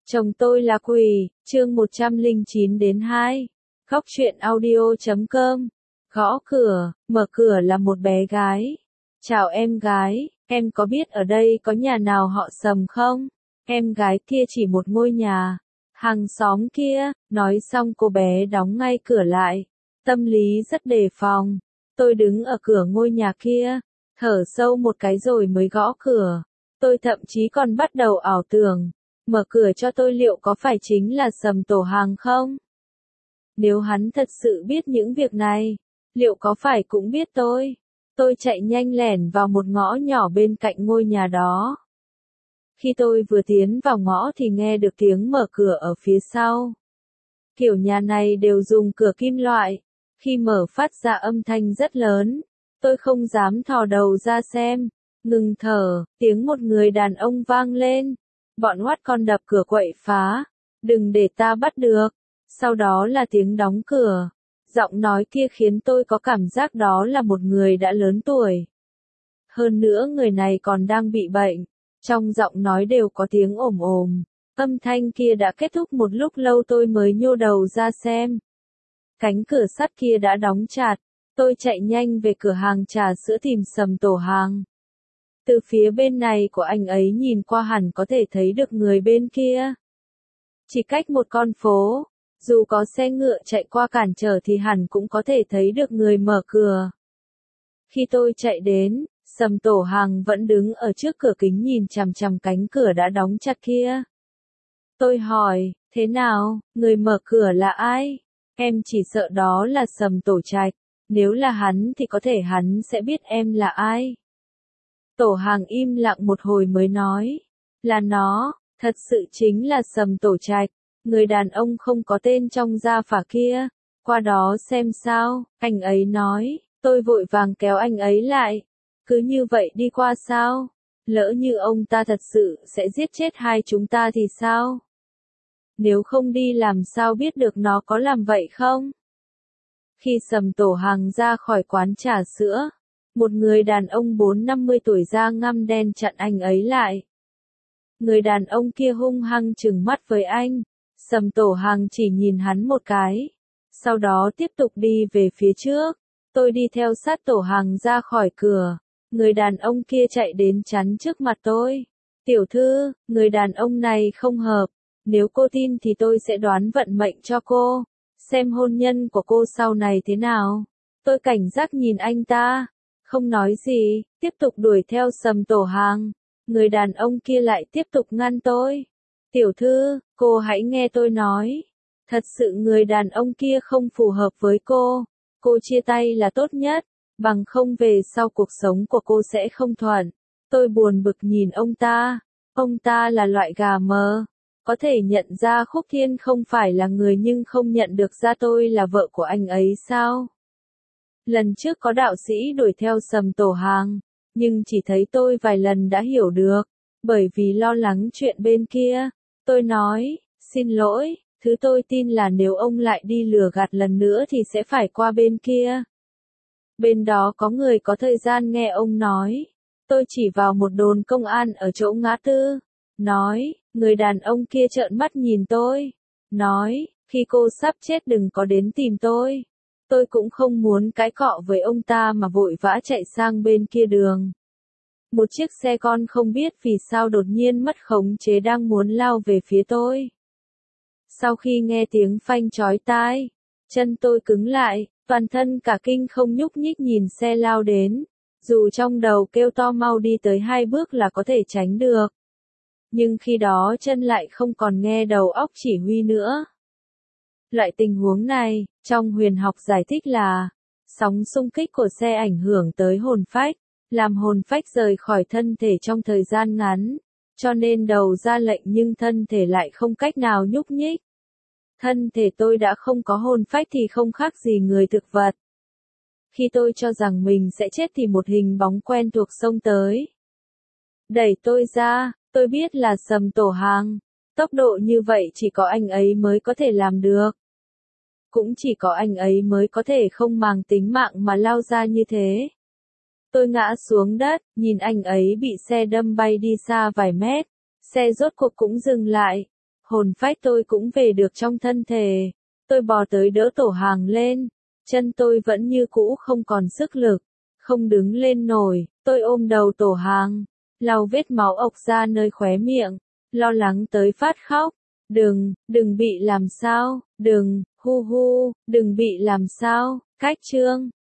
Chồng tôi là quỷ, chương 109 đến 2. Góc truyện audio.com. Gõ cửa, mở cửa là một bé gái. Chào em gái, em có biết ở đây có nhà nào họ Sầm không? Em gái kia chỉ một ngôi nhà. Hàng xóm kia, nói xong cô bé đóng ngay cửa lại. Tâm lý rất đề phòng. Tôi đứng ở cửa ngôi nhà kia, thở sâu một cái rồi mới gõ cửa. Tôi thậm chí còn bắt đầu ảo tưởng. Mở cửa cho tôi liệu có phải chính là Sầm Tổ Hàng không? Nếu hắn thật sự biết những việc này, liệu có phải cũng biết tôi? Tôi chạy nhanh lẻn vào một ngõ nhỏ bên cạnh ngôi nhà đó. Khi tôi vừa tiến vào ngõ thì nghe được tiếng mở cửa ở phía sau. Kiểu nhà này đều dùng cửa kim loại, khi mở phát ra âm thanh rất lớn. Tôi không dám thò đầu ra xem, ngừng thở, tiếng một người đàn ông vang lên. Bọn oát con đập cửa quậy phá, đừng để ta bắt được. Sau đó là tiếng đóng cửa. Giọng nói kia khiến tôi có cảm giác đó là một người đã lớn tuổi. Hơn nữa người này còn đang bị bệnh. Trong giọng nói đều có tiếng ồm ồm. Âm thanh kia đã kết thúc một lúc lâu tôi mới nhô đầu ra xem. Cánh cửa sắt kia đã đóng chặt. Tôi chạy nhanh về cửa hàng trà sữa tìm Sầm Tổ Hàng. Từ phía bên này của anh ấy nhìn qua hẳn có thể thấy được người bên kia. Chỉ cách một con phố, dù có xe ngựa chạy qua cản trở thì hẳn cũng có thể thấy được người mở cửa. Khi tôi chạy đến, Sầm Tổ Hàng vẫn đứng ở trước cửa kính nhìn chằm chằm cánh cửa đã đóng chặt kia. Tôi hỏi, thế nào, người mở cửa là ai? Em chỉ sợ đó là Sầm Tổ Trạch, nếu là hắn thì có thể hắn sẽ biết em là ai. Tổ Hàng im lặng một hồi mới nói, là nó, thật sự chính là Sầm Tổ Trạch, người đàn ông không có tên trong gia phả kia, qua đó xem sao, anh ấy nói, tôi vội vàng kéo anh ấy lại, cứ như vậy đi qua sao, lỡ như ông ta thật sự sẽ giết chết hai chúng ta thì sao? Nếu không đi làm sao biết được nó có làm vậy không? Khi Sầm Tổ Hàng ra khỏi quán trà sữa, một người đàn ông 40-50 tuổi da ngăm đen chặn anh ấy lại. Người đàn ông kia hung hăng trừng mắt với anh. Sầm Tổ Hàng chỉ nhìn hắn một cái. Sau đó tiếp tục đi về phía trước. Tôi đi theo sát Tổ Hàng ra khỏi cửa. Người đàn ông kia chạy đến chắn trước mặt tôi. Tiểu thư, người đàn ông này không hợp. Nếu cô tin thì tôi sẽ đoán vận mệnh cho cô. Xem hôn nhân của cô sau này thế nào. Tôi cảnh giác nhìn anh ta. Không nói gì, tiếp tục đuổi theo Sầm Tổ Hàng. Người đàn ông kia lại tiếp tục ngăn tôi. Tiểu thư, cô hãy nghe tôi nói. Thật sự người đàn ông kia không phù hợp với cô. Cô chia tay là tốt nhất. Bằng không về sau cuộc sống của cô sẽ không thuận. Tôi buồn bực nhìn ông ta. Ông ta là loại gà mờ. Có thể nhận ra Khúc Thiên không phải là người nhưng không nhận được ra tôi là vợ của anh ấy sao? Lần trước có đạo sĩ đuổi theo Sầm Tổ Hàng, nhưng chỉ thấy tôi vài lần đã hiểu được, bởi vì lo lắng chuyện bên kia. Tôi nói, xin lỗi, thứ tôi tin là nếu ông lại đi lừa gạt lần nữa thì sẽ phải qua bên kia. Bên đó có người có thời gian nghe ông nói. Tôi chỉ vào một đồn công an ở chỗ ngã tư. Nói, người đàn ông kia trợn mắt nhìn tôi. Nói, khi cô sắp chết đừng có đến tìm tôi. Tôi cũng không muốn cãi cọ với ông ta mà vội vã chạy sang bên kia đường. Một chiếc xe con không biết vì sao đột nhiên mất khống chế đang muốn lao về phía tôi. Sau khi nghe tiếng phanh chói tai, chân tôi cứng lại, toàn thân cả kinh không nhúc nhích nhìn xe lao đến. Dù trong đầu kêu to mau đi tới 2 bước là có thể tránh được. Nhưng khi đó chân lại không còn nghe đầu óc chỉ huy nữa. Loại tình huống này, trong huyền học giải thích là, sóng xung kích của xe ảnh hưởng tới hồn phách, làm hồn phách rời khỏi thân thể trong thời gian ngắn, cho nên đầu ra lệnh nhưng thân thể lại không cách nào nhúc nhích. Thân thể tôi đã không có hồn phách thì không khác gì người thực vật. Khi tôi cho rằng mình sẽ chết thì một hình bóng quen thuộc xông tới. Đẩy tôi ra, tôi biết là Sầm Tổ Hàng. Tốc độ như vậy chỉ có anh ấy mới có thể làm được. Cũng chỉ có anh ấy mới có thể không màng tính mạng mà lao ra như thế. Tôi ngã xuống đất, nhìn anh ấy bị xe đâm bay đi xa vài mét. Xe rốt cuộc cũng dừng lại. hồn phách tôi cũng về được trong thân thể. Tôi bò tới đỡ Tổ Hàng lên, chân tôi vẫn như cũ không còn sức lực, không đứng lên nổi, tôi ôm đầu Tổ Hàng, lau vết máu ộc ra nơi khóe miệng, lo lắng tới phát khóc. Đừng bị làm sao, đừng, hu hu, đừng bị làm sao, cách chương.